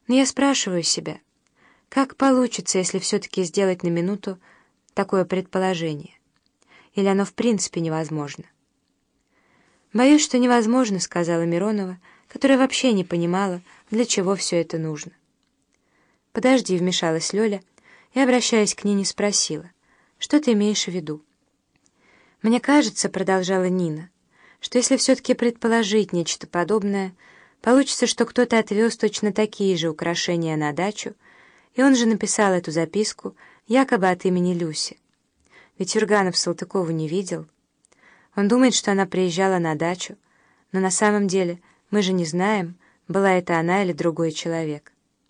Но я спрашиваю себя, как получится, если все-таки сделать на минуту такое предположение? Или оно в принципе невозможно? «Боюсь, что невозможно», — сказала Миронова, которая вообще не понимала, для чего все это нужно. «Подожди», — вмешалась Лёля, и, обращаясь к Нине, спросила, «Что ты имеешь в виду?» «Мне кажется», — продолжала Нина, «что если все-таки предположить нечто подобное, получится, что кто-то отвез точно такие же украшения на дачу, и он же написал эту записку якобы от имени Люси. Ведь Юрганов Салтыкову не видел. Он думает, что она приезжала на дачу, но на самом деле мы же не знаем, была это она или другой человек».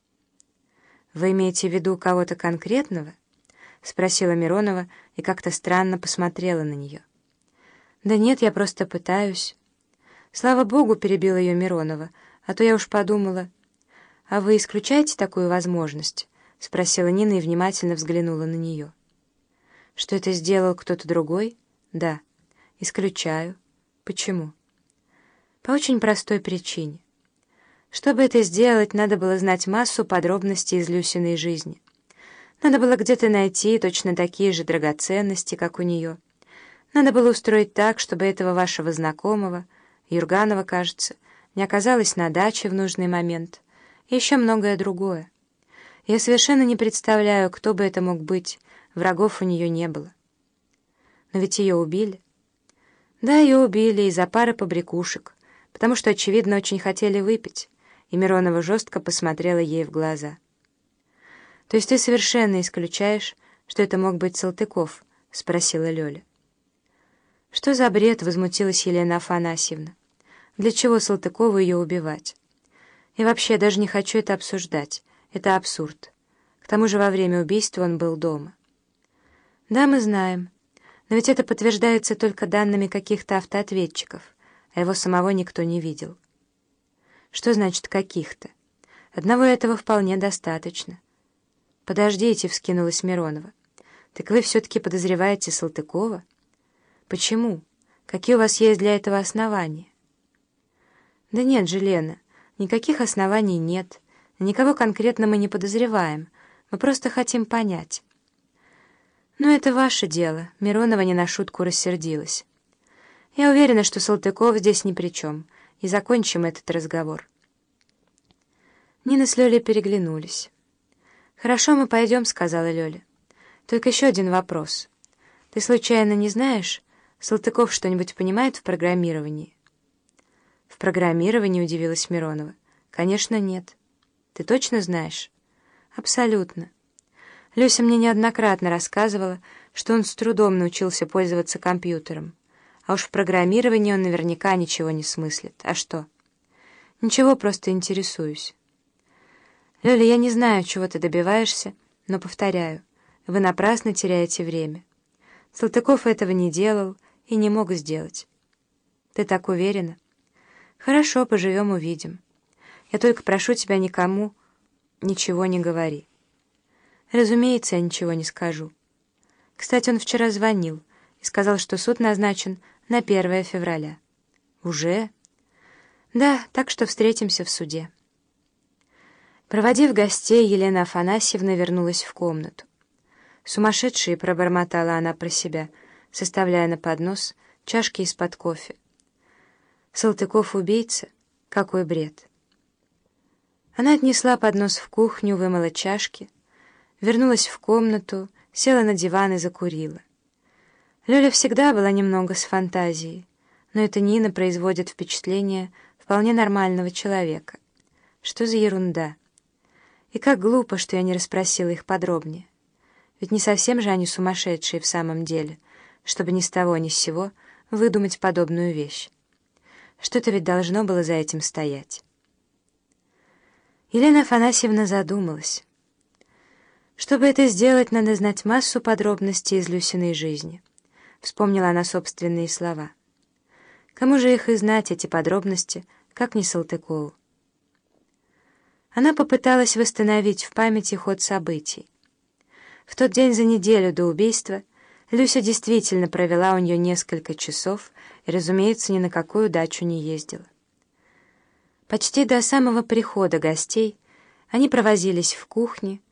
«Вы имеете в виду кого-то конкретного?» — спросила Миронова и как-то странно посмотрела на нее. «Да нет, я просто пытаюсь». «Слава богу», — перебила ее Миронова, «а то я уж подумала». «А вы исключаете такую возможность?» — спросила Нина и внимательно взглянула на нее. «Что это сделал кто-то другой?» «Да». «Исключаю». «Почему?» «По очень простой причине. Чтобы это сделать, надо было знать массу подробностей из Люсиной жизни. Надо было где-то найти точно такие же драгоценности, как у нее. Надо было устроить так, чтобы этого вашего знакомого, Юрганова, кажется, не оказалось на даче в нужный момент. И еще многое другое. Я совершенно не представляю, кто бы это мог быть, врагов у нее не было. Но ведь ее убили. Да, ее убили из-за пары побрякушек, потому что, очевидно, очень хотели выпить, и Миронова жестко посмотрела ей в глаза. «То есть ты совершенно исключаешь, что это мог быть Салтыков?» — спросила Лёля. «Что за бред?» — возмутилась Елена Афанасьевна. «Для чего Салтыкову ее убивать? И вообще, я даже не хочу это обсуждать. Это абсурд. К тому же во время убийства он был дома». «Да, мы знаем. Но ведь это подтверждается только данными каких-то автоответчиков, а его самого никто не видел». «Что значит «каких-то»? Одного этого вполне достаточно». «Подождите», — вскинулась Миронова. «Так вы все-таки подозреваете Салтыкова? Почему? Какие у вас есть для этого основания?» «Да нет же, Лена, никаких оснований нет. Никого конкретно мы не подозреваем. Мы просто хотим понять». «Ну, это ваше дело», — Миронова не на шутку рассердилась. «Я уверена, что Салтыков здесь ни при чем, и закончим этот разговор». Нина с Лёлей переглянулись. «Хорошо, мы пойдем», — сказала Лёля. «Только еще один вопрос. Ты случайно не знаешь, Салтыков что-нибудь понимает в программировании?» «В программировании?» — удивилась Миронова. «Конечно, нет». «Ты точно знаешь?» «Абсолютно. Люся мне неоднократно рассказывала, что он с трудом научился пользоваться компьютером. А уж в программировании он наверняка ничего не смыслит. А что?» «Ничего, просто интересуюсь». «Лёля, я не знаю, чего ты добиваешься, но, повторяю, вы напрасно теряете время. Салтыков этого не делал и не мог сделать». «Ты так уверена?» «Хорошо, поживем, увидим. Я только прошу тебя никому ничего не говори». «Разумеется, я ничего не скажу. Кстати, он вчера звонил и сказал, что суд назначен на 1 февраля». «Уже?» «Да, так что встретимся в суде». Проводив гостей, Елена Афанасьевна вернулась в комнату. «Сумасшедшие!» — пробормотала она про себя, составляя на поднос чашки из-под кофе. «Салтыков убийца? Какой бред!» Она отнесла поднос в кухню, вымыла чашки, вернулась в комнату, села на диван и закурила. Лёля всегда была немного с фантазией, но эта Нина производит впечатление вполне нормального человека. Что за ерунда? И как глупо, что я не расспросила их подробнее. Ведь не совсем же они сумасшедшие в самом деле, чтобы ни с того ни с сего выдумать подобную вещь. Что-то ведь должно было за этим стоять. Елена Афанасьевна задумалась. Чтобы это сделать, надо знать массу подробностей из Люсиной жизни. Вспомнила она собственные слова. Кому же их и знать, эти подробности, как не Салтыкову? Она попыталась восстановить в памяти ход событий. В тот день за неделю до убийства Люся действительно провела у нее несколько часов и, разумеется, ни на какую дачу не ездила. Почти до самого прихода гостей Они провозились в кухне,